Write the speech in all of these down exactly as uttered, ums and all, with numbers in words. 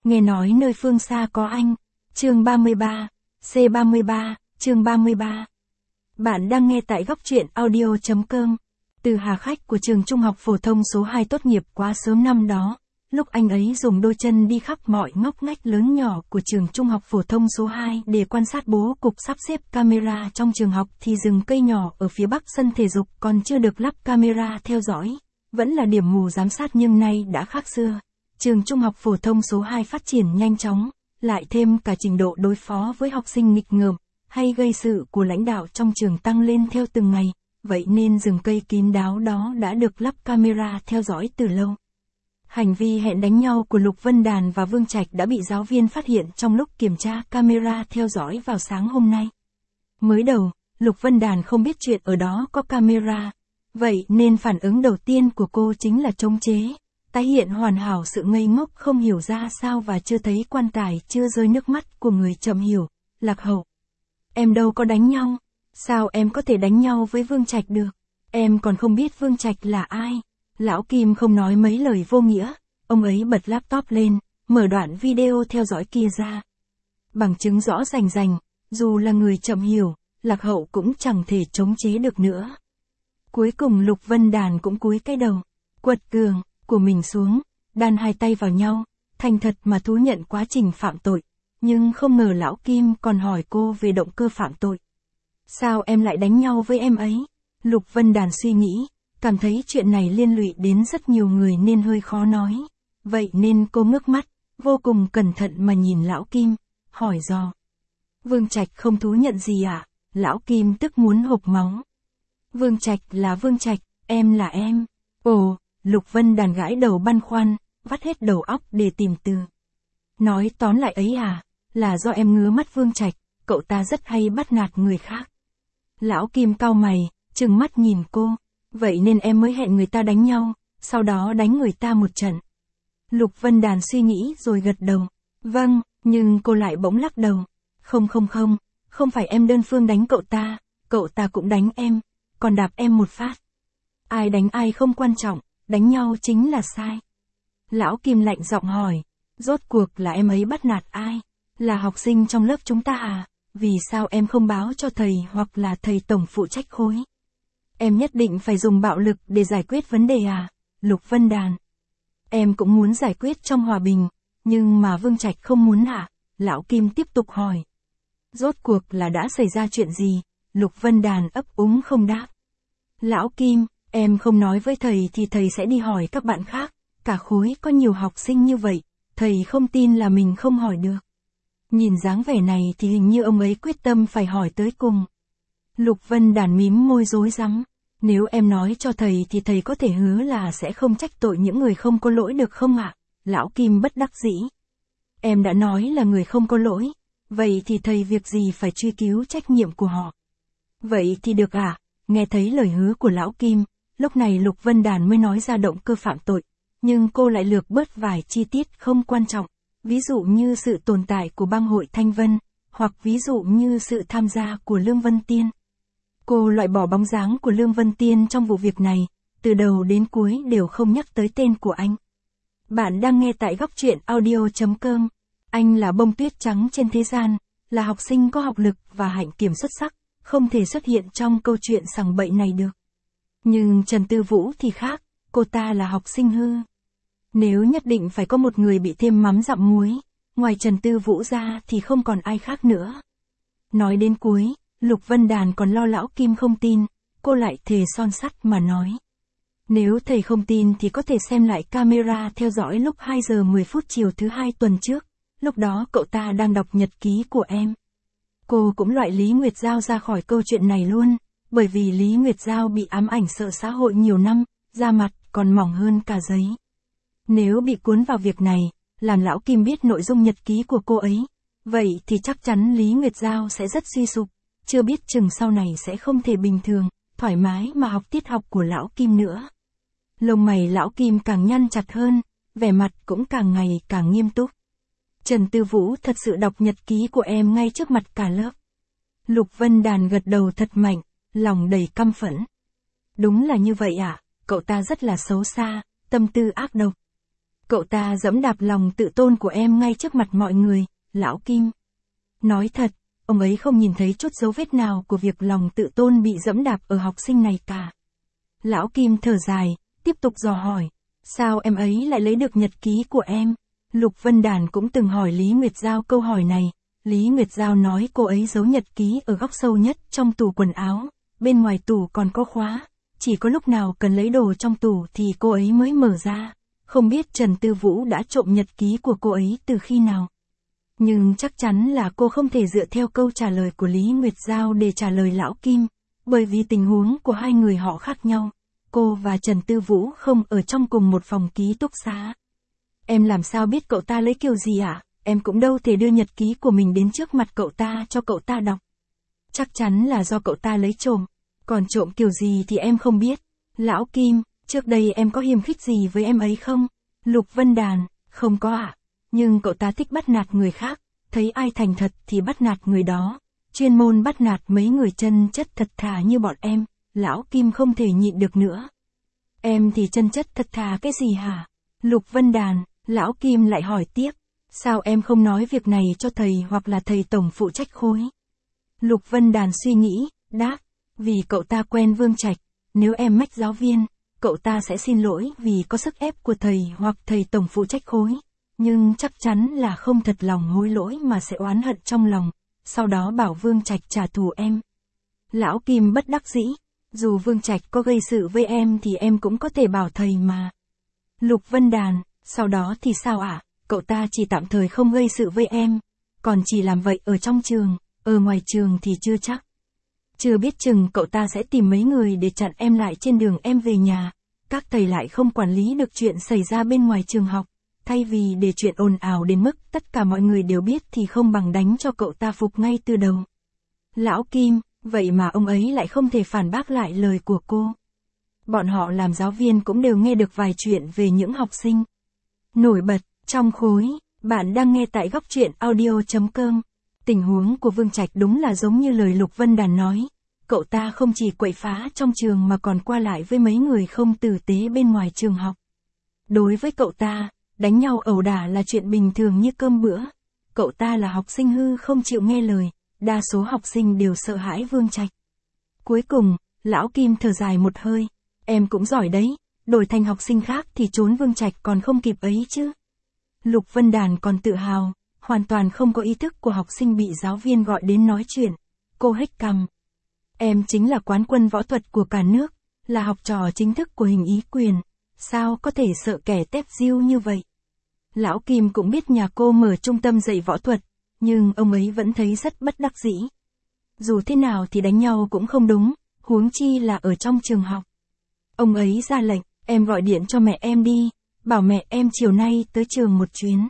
nghe nói nơi phương xa có anh. Chương ba mươi ba, C ba mươi ba, chương ba mươi ba. Bạn đang nghe tại góc truyện audio chấm com. Từ Hà Khách của trường trung học phổ thông số hai tốt nghiệp quá sớm năm đó, lúc anh ấy dùng đôi chân đi khắp mọi ngóc ngách lớn nhỏ của trường trung học phổ thông số hai để quan sát bố cục sắp xếp camera trong trường học thì rừng cây nhỏ ở phía bắc sân thể dục còn chưa được lắp camera theo dõi, vẫn là điểm mù giám sát nhưng nay đã khác xưa. Trường trung học phổ thông số hai phát triển nhanh chóng, lại thêm cả trình độ đối phó với học sinh nghịch ngợm, hay gây sự của lãnh đạo trong trường tăng lên theo từng ngày, vậy nên rừng cây kín đáo đó đã được lắp camera theo dõi từ lâu. Hành vi hẹn đánh nhau của Lục Vân Đàn và Vương Trạch đã bị giáo viên phát hiện trong lúc kiểm tra camera theo dõi vào sáng hôm nay. Mới đầu, Lục Vân Đàn không biết chuyện ở đó có camera, vậy nên phản ứng đầu tiên của cô chính là chống chế, tái hiện hoàn hảo sự ngây ngốc không hiểu ra sao và chưa thấy quan tài chưa rơi nước mắt của người chậm hiểu. Lạc Hậu, em đâu có đánh nhau, sao em có thể đánh nhau với Vương Trạch được, em còn không biết Vương Trạch là ai. Lão Kim không nói mấy lời vô nghĩa, ông ấy bật laptop lên, mở đoạn video theo dõi kia ra. Bằng chứng rõ rành rành, dù là người chậm hiểu, Lạc Hậu cũng chẳng thể chống chế được nữa. Cuối cùng Lục Vân Đàn cũng cúi cái đầu, quật cường của mình xuống, đan hai tay vào nhau, thành thật mà thú nhận quá trình phạm tội. Nhưng không ngờ Lão Kim còn hỏi cô về động cơ phạm tội. Sao em lại đánh nhau với em ấy? Lục Vân Đàn suy nghĩ, cảm thấy chuyện này liên lụy đến rất nhiều người nên hơi khó nói. Vậy nên cô ngước mắt, vô cùng cẩn thận mà nhìn Lão Kim, hỏi dò. Vương Trạch không thú nhận gì ạ? À? Lão Kim tức muốn hộc máu. Vương Trạch là Vương Trạch, em là em. Ồ, Lục Vân Đàn gãi đầu băn khoăn, vắt hết đầu óc để tìm từ. Nói tóm lại ấy à, là do em ngứa mắt Vương Trạch, cậu ta rất hay bắt nạt người khác. Lão Kim cau mày, trừng mắt nhìn cô, vậy nên em mới hẹn người ta đánh nhau, sau đó đánh người ta một trận. Lục Vân Đàn suy nghĩ rồi gật đầu, vâng, nhưng cô lại bỗng lắc đầu. Không không không, không phải em đơn phương đánh cậu ta, cậu ta cũng đánh em, còn đạp em một phát. Ai đánh ai không quan trọng, đánh nhau chính là sai. Lão Kim lạnh giọng hỏi, rốt cuộc là em ấy bắt nạt ai? Là học sinh trong lớp chúng ta à? Vì sao em không báo cho thầy hoặc là thầy tổng phụ trách khối? Em nhất định phải dùng bạo lực để giải quyết vấn đề à? Lục Vân Đàn, em cũng muốn giải quyết trong hòa bình, nhưng mà Vương Trạch không muốn hả? Lão Kim tiếp tục hỏi. Rốt cuộc là đã xảy ra chuyện gì? Lục Vân Đàn ấp úng không đáp. Lão Kim, em không nói với thầy thì thầy sẽ đi hỏi các bạn khác, cả khối có nhiều học sinh như vậy, thầy không tin là mình không hỏi được. Nhìn dáng vẻ này thì hình như ông ấy quyết tâm phải hỏi tới cùng. Lục Vân Đàn mím môi rối rắm, nếu em nói cho thầy thì thầy có thể hứa là sẽ không trách tội những người không có lỗi được không ạ? Lão Kim bất đắc dĩ. Em đã nói là người không có lỗi, vậy thì thầy việc gì phải truy cứu trách nhiệm của họ? Vậy thì được ạ, à? Nghe thấy lời hứa của Lão Kim, lúc này Lục Vân Đàn mới nói ra động cơ phạm tội, nhưng cô lại lược bớt vài chi tiết không quan trọng, ví dụ như sự tồn tại của bang hội Thanh Vân, hoặc ví dụ như sự tham gia của Lương Vân Tiên. Cô loại bỏ bóng dáng của Lương Vân Tiên trong vụ việc này, từ đầu đến cuối đều không nhắc tới tên của anh. Bạn đang nghe tại góc truyện audio chấm com. Anh là bông tuyết trắng trên thế gian, là học sinh có học lực và hạnh kiểm xuất sắc, không thể xuất hiện trong câu chuyện sằng bậy này được. Nhưng Trần Tư Vũ thì khác, cô ta là học sinh hư. Nếu nhất định phải có một người bị thêm mắm dặm muối, ngoài Trần Tư Vũ ra thì không còn ai khác nữa. Nói đến cuối, Lục Vân Đàn còn lo Lão Kim không tin, cô lại thề son sắt mà nói. Nếu thầy không tin thì có thể xem lại camera theo dõi lúc hai giờ mười phút chiều thứ hai tuần trước, lúc đó cậu ta đang đọc nhật ký của em. Cô cũng loại Lý Nguyệt Giao ra khỏi câu chuyện này luôn, bởi vì Lý Nguyệt Giao bị ám ảnh sợ xã hội nhiều năm, da mặt còn mỏng hơn cả giấy. Nếu bị cuốn vào việc này, làm Lão Kim biết nội dung nhật ký của cô ấy, vậy thì chắc chắn Lý Nguyệt Giao sẽ rất suy sụp, chưa biết chừng sau này sẽ không thể bình thường, thoải mái mà học tiết học của Lão Kim nữa. Lông mày Lão Kim càng nhăn chặt hơn, vẻ mặt cũng càng ngày càng nghiêm túc. Trần Tư Vũ thật sự đọc nhật ký của em ngay trước mặt cả lớp. Lục Vân Đàn gật đầu thật mạnh, lòng đầy căm phẫn. Đúng là như vậy à, cậu ta rất là xấu xa, tâm tư ác độc. Cậu ta giẫm đạp lòng tự tôn của em ngay trước mặt mọi người, Lão Kim. Nói thật, ông ấy không nhìn thấy chút dấu vết nào của việc lòng tự tôn bị giẫm đạp ở học sinh này cả. Lão Kim thở dài, tiếp tục dò hỏi. Sao em ấy lại lấy được nhật ký của em? Lục Vân Đàn cũng từng hỏi Lý Nguyệt Giao câu hỏi này. Lý Nguyệt Giao nói cô ấy giấu nhật ký ở góc sâu nhất trong tủ quần áo, bên ngoài tủ còn có khóa, chỉ có lúc nào cần lấy đồ trong tủ thì cô ấy mới mở ra. Không biết Trần Tư Vũ đã trộm nhật ký của cô ấy từ khi nào. Nhưng chắc chắn là cô không thể dựa theo câu trả lời của Lý Nguyệt Giao để trả lời Lão Kim, bởi vì tình huống của hai người họ khác nhau. Cô và Trần Tư Vũ không ở trong cùng một phòng ký túc xá. Em làm sao biết cậu ta lấy kiểu gì ạ? À? Em cũng đâu thể đưa nhật ký của mình đến trước mặt cậu ta cho cậu ta đọc. Chắc chắn là do cậu ta lấy trộm, còn trộm kiểu gì thì em không biết. Lão Kim, trước đây em có hiềm khích gì với em ấy không? Lục Vân Đàn, không có ạ. À? Nhưng cậu ta thích bắt nạt người khác, thấy ai thành thật thì bắt nạt người đó. Chuyên môn bắt nạt mấy người chân chất thật thà như bọn em. Lão Kim không thể nhịn được nữa. Em thì chân chất thật thà cái gì hả? Lục Vân Đàn, Lão Kim lại hỏi tiếp. Sao em không nói việc này cho thầy hoặc là thầy tổng phụ trách khối? Lục Vân Đàn suy nghĩ, đáp. Vì cậu ta quen Vương Trạch, nếu em mách giáo viên, cậu ta sẽ xin lỗi vì có sức ép của thầy hoặc thầy tổng phụ trách khối. Nhưng chắc chắn là không thật lòng hối lỗi mà sẽ oán hận trong lòng, sau đó bảo Vương Trạch trả thù em. Lão Kim bất đắc dĩ. Dù Vương Trạch có gây sự với em thì em cũng có thể bảo thầy mà. Lục Vân Đàn, sau đó thì sao ạ? À? Cậu ta chỉ tạm thời không gây sự với em, còn chỉ làm vậy ở trong trường, ở ngoài trường thì chưa chắc. Chưa biết chừng cậu ta sẽ tìm mấy người để chặn em lại trên đường em về nhà. Các thầy lại không quản lý được chuyện xảy ra bên ngoài trường học. Thay vì để chuyện ồn ào đến mức tất cả mọi người đều biết thì không bằng đánh cho cậu ta phục ngay từ đầu. Lão Kim, vậy mà ông ấy lại không thể phản bác lại lời của cô. Bọn họ làm giáo viên cũng đều nghe được vài chuyện về những học sinh nổi bật trong khối. Bạn đang nghe tại góc truyện audio chấm com. Tình huống của Vương Trạch đúng là giống như lời Lục Vân Đàn nói. Cậu ta không chỉ quậy phá trong trường mà còn qua lại với mấy người không tử tế bên ngoài trường học. Đối với cậu ta, đánh nhau ẩu đả là chuyện bình thường như cơm bữa. Cậu ta là học sinh hư không chịu nghe lời, đa số học sinh đều sợ hãi Vương Trạch. Cuối cùng, Lão Kim thở dài một hơi. Em cũng giỏi đấy, đổi thành học sinh khác thì trốn Vương Trạch còn không kịp ấy chứ. Lục Vân Đàn còn tự hào, hoàn toàn không có ý thức của học sinh bị giáo viên gọi đến nói chuyện. Cô hếch cằm. Em chính là quán quân võ thuật của cả nước, là học trò chính thức của Hình Ý Quyền. Sao có thể sợ kẻ tép diêu như vậy? Lão Kim cũng biết nhà cô mở trung tâm dạy võ thuật, nhưng ông ấy vẫn thấy rất bất đắc dĩ. Dù thế nào thì đánh nhau cũng không đúng, huống chi là ở trong trường học. Ông ấy ra lệnh, em gọi điện cho mẹ em đi, bảo mẹ em chiều nay tới trường một chuyến.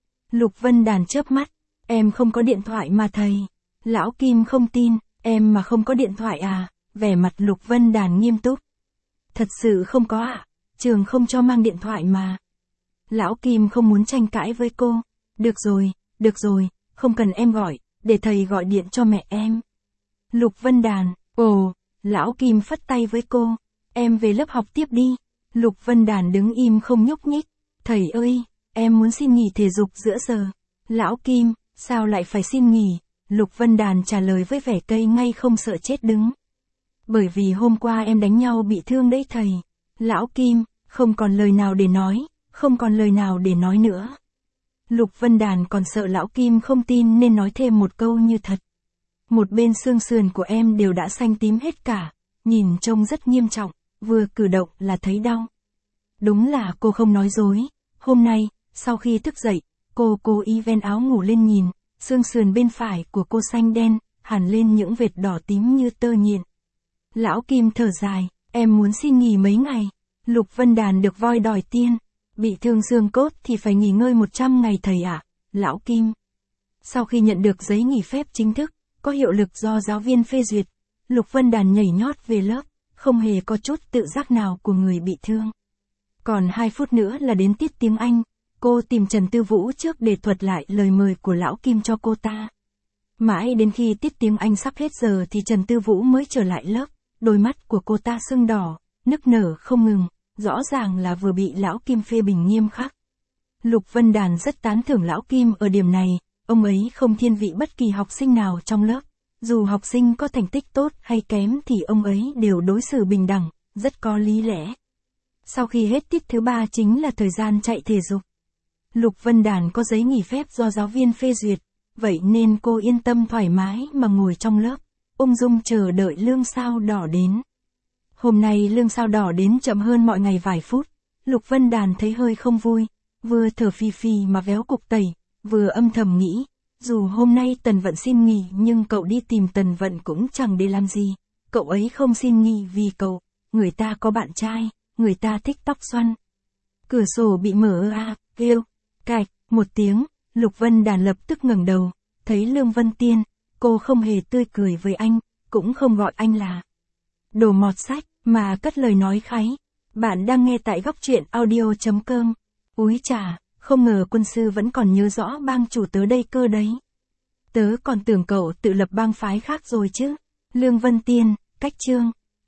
Lục Vân Đàn chớp mắt, em không có điện thoại mà thầy. Lão Kim không tin, em mà không có điện thoại à? Vẻ mặt Lục Vân Đàn nghiêm túc. Thật sự không có ạ, à? Trường không cho mang điện thoại mà. Lão Kim không muốn tranh cãi với cô. Được rồi, được rồi, không cần em gọi, để thầy gọi điện cho mẹ em. Lục Vân Đàn, ồ, Lão Kim phất tay với cô. Em về lớp học tiếp đi. Lục Vân Đàn đứng im không nhúc nhích. Thầy ơi, em muốn xin nghỉ thể dục giữa giờ. Lão Kim, sao lại phải xin nghỉ? Lục Vân Đàn trả lời với vẻ cây ngay không sợ chết đứng. Bởi vì hôm qua em đánh nhau bị thương đấy thầy. Lão Kim, không còn lời nào để nói, không còn lời nào để nói nữa. Lục Vân Đàn còn sợ Lão Kim không tin nên nói thêm một câu như thật. Một bên xương sườn của em đều đã xanh tím hết cả, nhìn trông rất nghiêm trọng, vừa cử động là thấy đau. Đúng là cô không nói dối, hôm nay, sau khi thức dậy, cô cố ý ven áo ngủ lên nhìn, xương sườn bên phải của cô xanh đen, hẳn lên những vệt đỏ tím như tơ nhện. Lão Kim thở dài, em muốn xin nghỉ mấy ngày. Lục Vân Đàn được voi đòi tiên, bị thương xương cốt thì phải nghỉ ngơi một trăm ngày thầy ạ. À? Lão Kim. Sau khi nhận được giấy nghỉ phép chính thức, có hiệu lực do giáo viên phê duyệt, Lục Vân Đàn nhảy nhót về lớp, không hề có chút tự giác nào của người bị thương. Còn hai phút nữa là đến tiết tiếng Anh, cô tìm Trần Tư Vũ trước để thuật lại lời mời của Lão Kim cho cô ta. Mãi đến khi tiết tiếng Anh sắp hết giờ thì Trần Tư Vũ mới trở lại lớp, đôi mắt của cô ta sưng đỏ, nức nở không ngừng, rõ ràng là vừa bị Lão Kim phê bình nghiêm khắc. Lục Vân Đàn rất tán thưởng Lão Kim ở điểm này, ông ấy không thiên vị bất kỳ học sinh nào trong lớp. Dù học sinh có thành tích tốt hay kém thì ông ấy đều đối xử bình đẳng, rất có lý lẽ. Sau khi hết tiết thứ ba chính là thời gian chạy thể dục. Lục Vân Đàn có giấy nghỉ phép do giáo viên phê duyệt, vậy nên cô yên tâm thoải mái mà ngồi trong lớp, ung dung chờ đợi lương sao đỏ đến. Hôm nay lương sao đỏ đến chậm hơn mọi ngày vài phút, Lục Vân Đàn thấy hơi không vui, vừa thở phì phì mà véo cục tẩy, vừa âm thầm nghĩ, dù hôm nay Tần Vận xin nghỉ nhưng cậu đi tìm Tần Vận cũng chẳng để làm gì, cậu ấy không xin nghỉ vì cậu, người ta có bạn trai, người ta thích tóc xoăn. Cửa sổ bị mở à, kêu, cạch, một tiếng, Lục Vân Đàn lập tức ngẩng đầu, thấy Lương Vân Tiên, cô không hề tươi cười với anh, cũng không gọi anh là đồ mọt sách, mà cất lời nói kháy. Bạn đang nghe tại góc truyện audio.com. Úi chà, không ngờ quân sư vẫn còn nhớ rõ bang chủ tớ đây cơ đấy. Tớ còn tưởng cậu tự lập bang phái khác rồi chứ. Lương Vân Tiên, cách chương.